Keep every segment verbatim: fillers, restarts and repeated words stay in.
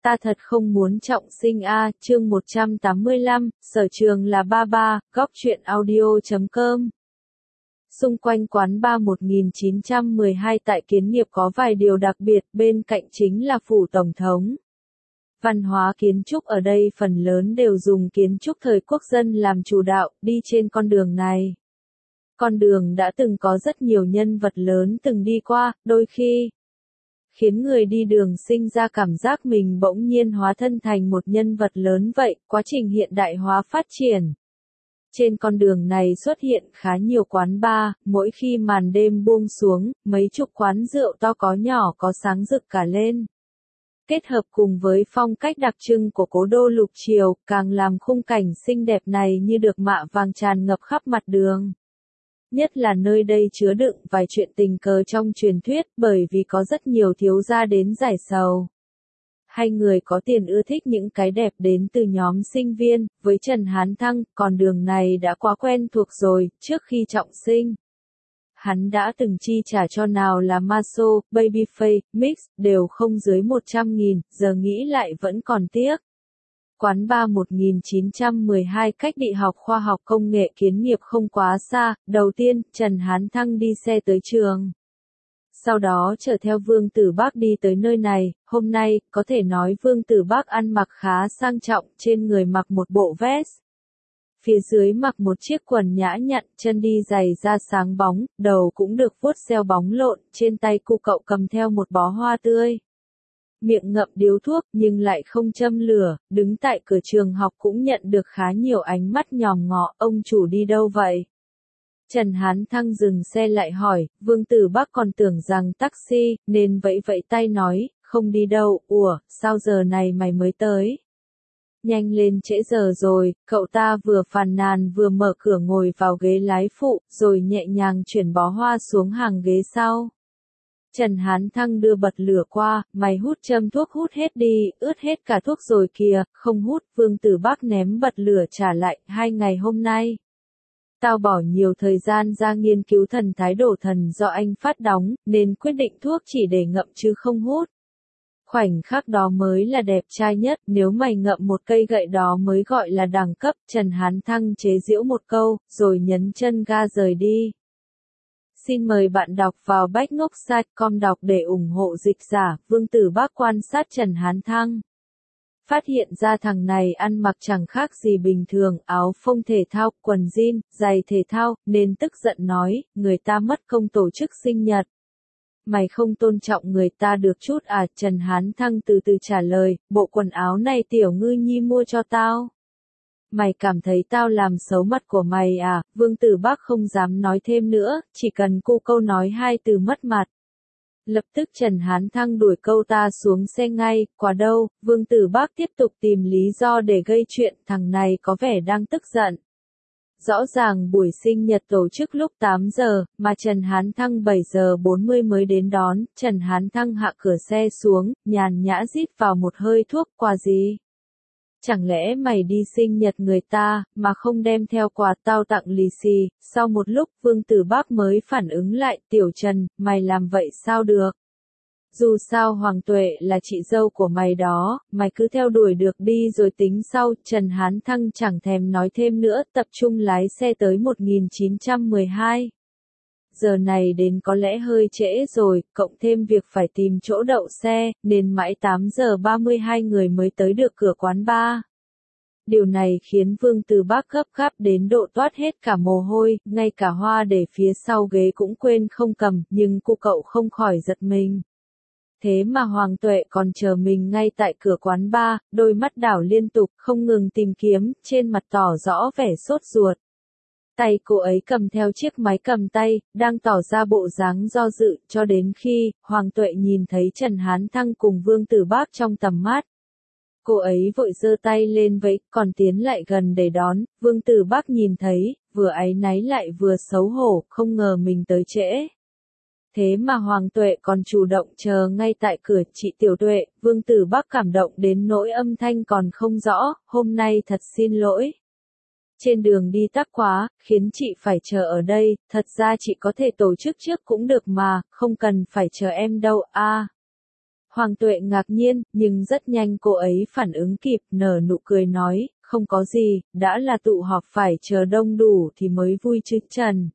Ta thật không muốn trọng sinh a, chương một trăm tám mươi lăm, sở trường là ba ba, góc truyện audio chấm com. Xung quanh quán bar một nghìn chín trăm mười hai tại Kiến Nghiệp có vài điều đặc biệt, bên cạnh chính là phủ tổng thống. Văn hóa kiến trúc ở đây phần lớn đều dùng kiến trúc thời quốc dân làm chủ đạo, đi trên con đường này. Con đường đã từng có rất nhiều nhân vật lớn từng đi qua, đôi khi khiến người đi đường sinh ra cảm giác mình bỗng nhiên hóa thân thành một nhân vật lớn vậy, quá trình hiện đại hóa phát triển. Trên con đường này xuất hiện khá nhiều quán bar, mỗi khi màn đêm buông xuống, mấy chục quán rượu to có nhỏ có sáng rực cả lên. Kết hợp cùng với phong cách đặc trưng của cố đô lục triều, càng làm khung cảnh xinh đẹp này như được mạ vàng tràn ngập khắp mặt đường. Nhất là nơi đây chứa đựng vài chuyện tình cờ trong truyền thuyết, bởi vì có rất nhiều thiếu gia đến giải sầu. Hay người có tiền ưa thích những cái đẹp đến từ nhóm sinh viên, với Trần Hán Thăng, con đường này đã quá quen thuộc rồi, trước khi trọng sinh. Hắn đã từng chi trả cho nào là Maso, Babyface, Mix, đều không dưới một trăm nghìn, giờ nghĩ lại vẫn còn tiếc. Quán bar một nghìn chín trăm mười hai cách Đại học Khoa học Công nghệ Kiến Nghiệp không quá xa, đầu tiên, Trần Hán Thăng đi xe tới trường. Sau đó chở theo Vương Tử Bác đi tới nơi này, hôm nay, có thể nói Vương Tử Bác ăn mặc khá sang trọng, trên người mặc một bộ vest. Phía dưới mặc một chiếc quần nhã nhặn, chân đi giày da sáng bóng, đầu cũng được vuốt gel bóng lộn, trên tay cu cậu cầm theo một bó hoa tươi. Miệng ngậm điếu thuốc nhưng lại không châm lửa, đứng tại cửa trường học cũng nhận được khá nhiều ánh mắt nhòm ngó, ông chủ đi đâu vậy? Trần Hán Thăng dừng xe lại hỏi, Vương Tử Bác còn tưởng rằng taxi, nên vẫy vẫy tay nói, không đi đâu, ủa, sao giờ này mày mới tới? Nhanh lên trễ giờ rồi, cậu ta vừa phàn nàn vừa mở cửa ngồi vào ghế lái phụ, rồi nhẹ nhàng chuyển bó hoa xuống hàng ghế sau. Trần Hán Thăng đưa bật lửa qua, mày hút châm thuốc hút hết đi, ướt hết cả thuốc rồi kìa, không hút, Vương Tử Bác ném bật lửa trả lại, hai ngày hôm nay. Tao bỏ nhiều thời gian ra nghiên cứu thần thái đổ thần do anh phát đóng, nên quyết định thuốc chỉ để ngậm chứ không hút. Khoảnh khắc đó mới là đẹp trai nhất, nếu mày ngậm một cây gậy đó mới gọi là đẳng cấp, Trần Hán Thăng chế giễu một câu, rồi nhấn chân ga rời đi. Xin mời bạn đọc vào backnopsite chấm com đọc để ủng hộ dịch giả, Vương Tử Bác quan sát Trần Hán Thăng. Phát hiện ra thằng này ăn mặc chẳng khác gì bình thường, áo phông thể thao, quần jean, giày thể thao, nên tức giận nói, người ta mất công tổ chức sinh nhật. Mày không tôn trọng người ta được chút à? Trần Hán Thăng từ từ trả lời, bộ quần áo này Tiểu Ngư Nhi mua cho tao. Mày cảm thấy tao làm xấu mặt của mày à? Vương Tử Bác không dám nói thêm nữa, chỉ cần cô câu nói hai từ mất mặt. Lập tức Trần Hán Thăng đuổi câu ta xuống xe ngay, quả đâu, Vương Tử Bác tiếp tục tìm lý do để gây chuyện, thằng này có vẻ đang tức giận. Rõ ràng buổi sinh nhật tổ chức lúc tám giờ, mà Trần Hán Thăng bảy giờ bốn mươi mới đến đón, Trần Hán Thăng hạ cửa xe xuống, nhàn nhã rít vào một hơi thuốc, quà gì? Chẳng lẽ mày đi sinh nhật người ta, mà không đem theo quà tao tặng lì xì? Sau một lúc Vương Tử Bác mới phản ứng lại, Tiểu Trần, mày làm vậy sao được? Dù sao Hoàng Tuệ là chị dâu của mày đó, mày cứ theo đuổi được đi rồi tính sau. Trần Hán Thăng chẳng thèm nói thêm nữa, tập trung lái xe tới một nghìn chín trăm mười hai. Giờ này đến có lẽ hơi trễ rồi, cộng thêm việc phải tìm chỗ đậu xe, nên mãi tám giờ ba mươi hai người mới tới được cửa quán bar. Điều này khiến Vương Tử Bác gấp gáp đến độ toát hết cả mồ hôi, ngay cả hoa để phía sau ghế cũng quên không cầm, nhưng cô cậu không khỏi giật mình. Thế mà Hoàng Tuệ còn chờ mình ngay tại cửa quán bar, đôi mắt đảo liên tục, không ngừng tìm kiếm, trên mặt tỏ rõ vẻ sốt ruột. Tay cô ấy cầm theo chiếc máy cầm tay, đang tỏ ra bộ dáng do dự, cho đến khi, Hoàng Tuệ nhìn thấy Trần Hán Thăng cùng Vương Tử Bác trong tầm mắt. Cô ấy vội giơ tay lên vẫy, còn tiến lại gần để đón, Vương Tử Bác nhìn thấy, vừa áy náy lại vừa xấu hổ, không ngờ mình tới trễ. Thế mà Hoàng Tuệ còn chủ động chờ ngay tại cửa, chị Tiểu Tuệ, Vương Tử Bác cảm động đến nỗi âm thanh còn không rõ, hôm nay thật xin lỗi. Trên đường đi tắc quá, khiến chị phải chờ ở đây, thật ra chị có thể tổ chức trước cũng được mà, không cần phải chờ em đâu, a. À, Hoàng Tuệ ngạc nhiên, nhưng rất nhanh cô ấy phản ứng kịp, nở nụ cười nói, không có gì, đã là tụ họp phải chờ đông đủ thì mới vui chứ Trần.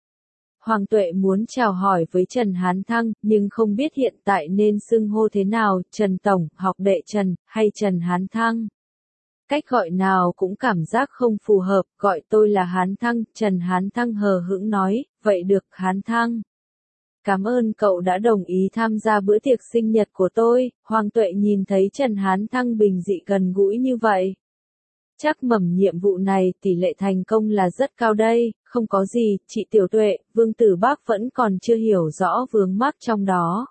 Hoàng Tuệ muốn chào hỏi với Trần Hán Thăng, nhưng không biết hiện tại nên xưng hô thế nào, Trần Tổng, học đệ Trần, hay Trần Hán Thăng. Cách gọi nào cũng cảm giác không phù hợp, gọi tôi là Hán Thăng, Trần Hán Thăng hờ hững nói, vậy được Hán Thăng. Cảm ơn cậu đã đồng ý tham gia bữa tiệc sinh nhật của tôi, Hoàng Tuệ nhìn thấy Trần Hán Thăng bình dị gần gũi như vậy. Chắc mầm nhiệm vụ này tỷ lệ thành công là rất cao đây, không có gì, chị Tiểu Tuệ, Vương Tử Bác vẫn còn chưa hiểu rõ vướng mắc trong đó.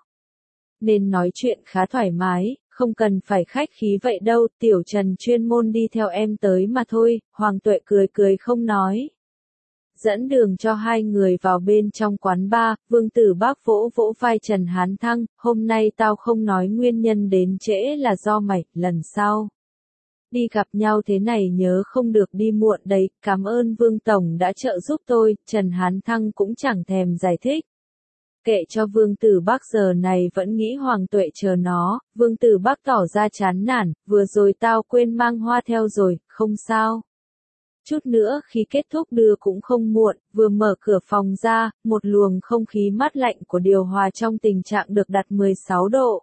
Nên nói chuyện khá thoải mái, không cần phải khách khí vậy đâu, Tiểu Trần chuyên môn đi theo em tới mà thôi, Hoàng Tuệ cười cười không nói. Dẫn đường cho hai người vào bên trong quán bar, Vương Tử Bác vỗ vỗ vai Trần Hán Thăng, hôm nay tao không nói nguyên nhân đến trễ là do mày, lần sau. Đi gặp nhau thế này nhớ không được đi muộn đấy, cảm ơn Vương Tổng đã trợ giúp tôi, Trần Hán Thăng cũng chẳng thèm giải thích. Kệ cho Vương Tử Bác giờ này vẫn nghĩ Hoàng Tuệ chờ nó, Vương Tử Bác tỏ ra chán nản, vừa rồi tao quên mang hoa theo rồi, không sao. Chút nữa khi kết thúc đưa cũng không muộn, vừa mở cửa phòng ra, một luồng không khí mát lạnh của điều hòa trong tình trạng được đặt mười sáu độ.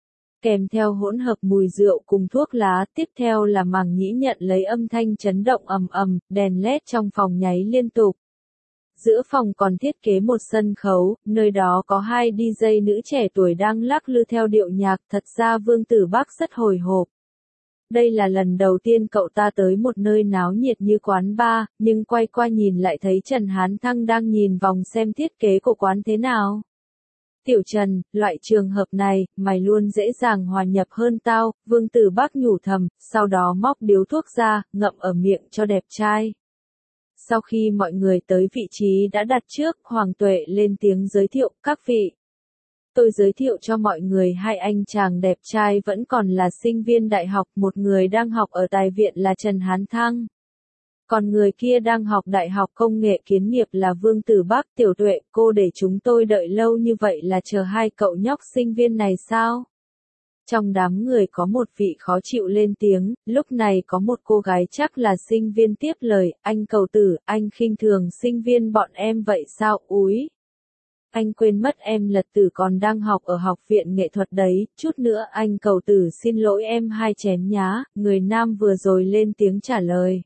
Kèm theo hỗn hợp mùi rượu cùng thuốc lá, tiếp theo là màng nhĩ nhận lấy âm thanh chấn động ầm ầm, đèn led trong phòng nháy liên tục. Giữa phòng còn thiết kế một sân khấu, nơi đó có hai đi jây nữ trẻ tuổi đang lắc lư theo điệu nhạc, thật ra Vương Tử Bác rất hồi hộp. Đây là lần đầu tiên cậu ta tới một nơi náo nhiệt như quán bar, nhưng quay qua nhìn lại thấy Trần Hán Thăng đang nhìn vòng xem thiết kế của quán thế nào. Tiểu Trần, loại trường hợp này, mày luôn dễ dàng hòa nhập hơn tao, Vương Tử Bác nhủ thầm, sau đó móc điếu thuốc ra, ngậm ở miệng cho đẹp trai. Sau khi mọi người tới vị trí đã đặt trước, Hoàng Tuệ lên tiếng giới thiệu, các vị. Tôi giới thiệu cho mọi người hai anh chàng đẹp trai vẫn còn là sinh viên đại học, một người đang học ở Tài viện là Trần Hán Thăng. Còn người kia đang học Đại học Công nghệ Kiến nghiệp là Vương Tử Bác. Tiểu Tuệ, cô để chúng tôi đợi lâu như vậy là chờ hai cậu nhóc sinh viên này sao? Trong đám người có một vị khó chịu lên tiếng, lúc này có một cô gái chắc là sinh viên tiếp lời, anh Cầu Tử, anh khinh thường sinh viên bọn em vậy sao, úi. Anh quên mất em Lật Tử còn đang học ở học viện nghệ thuật đấy, chút nữa anh Cầu Tử xin lỗi em hai chén nhá, người nam vừa rồi lên tiếng trả lời.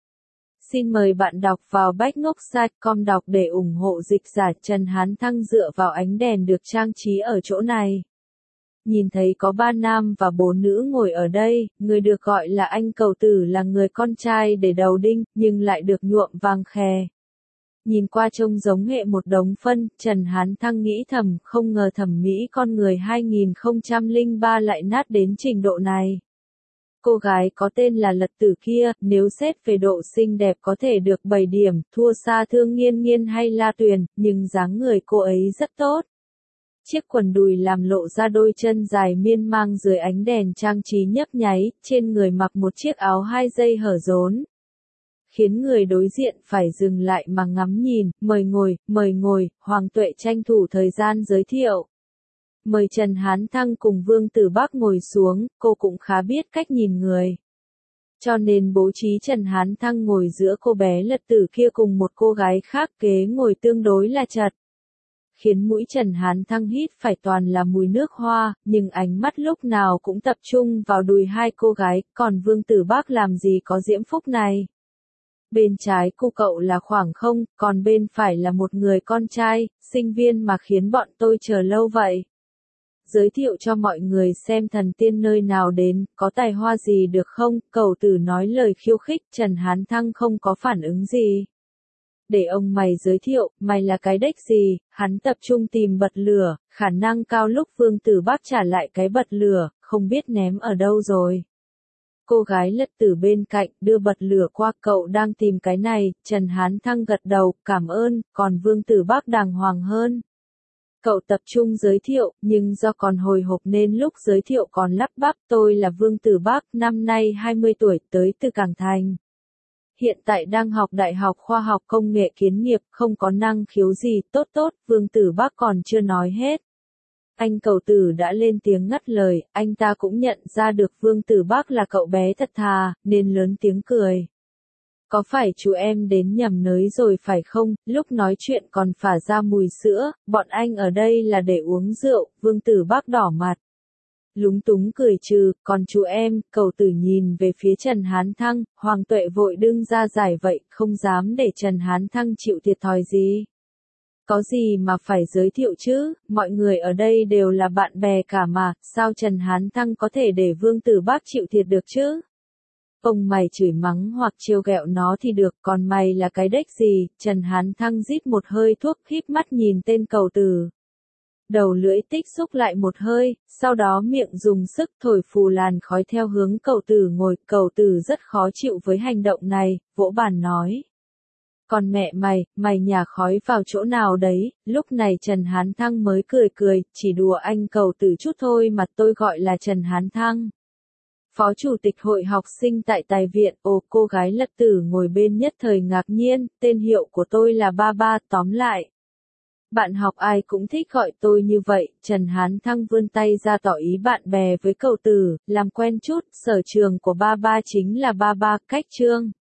Xin mời bạn đọc vào backnopsite chấm com đọc để ủng hộ dịch giả Trần Hán Thăng dựa vào ánh đèn được trang trí ở chỗ này. Nhìn thấy có ba nam và bốn nữ ngồi ở đây, người được gọi là anh Cầu Tử là người con trai để đầu đinh, nhưng lại được nhuộm vàng khè. Nhìn qua trông giống hệ một đống phân, Trần Hán Thăng nghĩ thầm, không ngờ thẩm mỹ con người hai không không ba lại nát đến trình độ này. Cô gái có tên là Lật Tử kia, nếu xét về độ xinh đẹp có thể được bảy điểm, thua xa Thương Nghiên Nghiên hay La Tuyền, nhưng dáng người cô ấy rất tốt. Chiếc quần đùi làm lộ ra đôi chân dài miên mang dưới ánh đèn trang trí nhấp nháy, trên người mặc một chiếc áo hai dây hở rốn. Khiến người đối diện phải dừng lại mà ngắm nhìn, mời ngồi, mời ngồi, Hoàng Tuệ tranh thủ thời gian giới thiệu. Mời Trần Hán Thăng cùng Vương Tử Bác ngồi xuống, cô cũng khá biết cách nhìn người. Cho nên bố trí Trần Hán Thăng ngồi giữa cô bé Lật Tử kia cùng một cô gái khác kế ngồi tương đối là chật. Khiến mũi Trần Hán Thăng hít phải toàn là mùi nước hoa, nhưng ánh mắt lúc nào cũng tập trung vào đùi hai cô gái, còn Vương Tử Bác làm gì có diễm phúc này. Bên trái cô cậu là khoảng không, còn bên phải là một người con trai, sinh viên mà khiến bọn tôi chờ lâu vậy. Giới thiệu cho mọi người xem thần tiên nơi nào đến, có tài hoa gì được không, Cầu Tử nói lời khiêu khích, Trần Hán Thăng không có phản ứng gì. Để ông mày giới thiệu, mày là cái đếch gì, hắn tập trung tìm bật lửa, khả năng cao lúc Vương Tử Bác trả lại cái bật lửa, không biết ném ở đâu rồi. Cô gái Lật Tử bên cạnh đưa bật lửa qua, cậu đang tìm cái này, Trần Hán Thăng gật đầu, cảm ơn, còn Vương Tử Bác đàng hoàng hơn. Cậu tập trung giới thiệu, nhưng do còn hồi hộp nên lúc giới thiệu còn lắp bắp, tôi là Vương Tử Bác, năm nay hai mươi tuổi, tới từ Cảng Thành. Hiện tại đang học Đại học Khoa học Công nghệ Kiến nghiệp, không có năng khiếu gì, tốt tốt, Vương Tử Bác còn chưa nói hết. Anh Cầu Tử đã lên tiếng ngắt lời, anh ta cũng nhận ra được Vương Tử Bác là cậu bé thật thà, nên lớn tiếng cười. Có phải chú em đến nhầm nơi rồi phải không, lúc nói chuyện còn phả ra mùi sữa, bọn anh ở đây là để uống rượu, Vương Tử Bác đỏ mặt. Lúng túng cười trừ, còn chú em, Cầu Tử nhìn về phía Trần Hán Thăng, Hoàng Tuệ vội đương ra giải vậy, không dám để Trần Hán Thăng chịu thiệt thòi gì. Có gì mà phải giới thiệu chứ, mọi người ở đây đều là bạn bè cả mà, sao Trần Hán Thăng có thể để Vương Tử Bác chịu thiệt được chứ? Ông mày chửi mắng hoặc trêu ghẹo nó thì được, còn mày là cái đếch gì? Trần Hán Thăng rít một hơi thuốc, híp mắt nhìn tên Cầu Tử. Đầu lưỡi tích xúc lại một hơi, sau đó miệng dùng sức thổi phù làn khói theo hướng Cầu Tử ngồi. Cầu Tử rất khó chịu với hành động này, vỗ bàn nói. Còn mẹ mày, mày nhả khói vào chỗ nào đấy? Lúc này Trần Hán Thăng mới cười cười, chỉ đùa anh Cầu Tử chút thôi mà, tôi gọi là Trần Hán Thăng. Phó chủ tịch hội học sinh tại Tài viện. Ồ, cô gái Lật Tử ngồi bên nhất thời ngạc nhiên, tên hiệu của tôi là Ba Ba. Tóm lại, bạn học ai cũng thích gọi tôi như vậy. Trần Hán Thăng vươn tay ra tỏ ý bạn bè với Cầu Tử, làm quen chút. Sở trường của Ba Ba chính là Ba Ba, cách chương.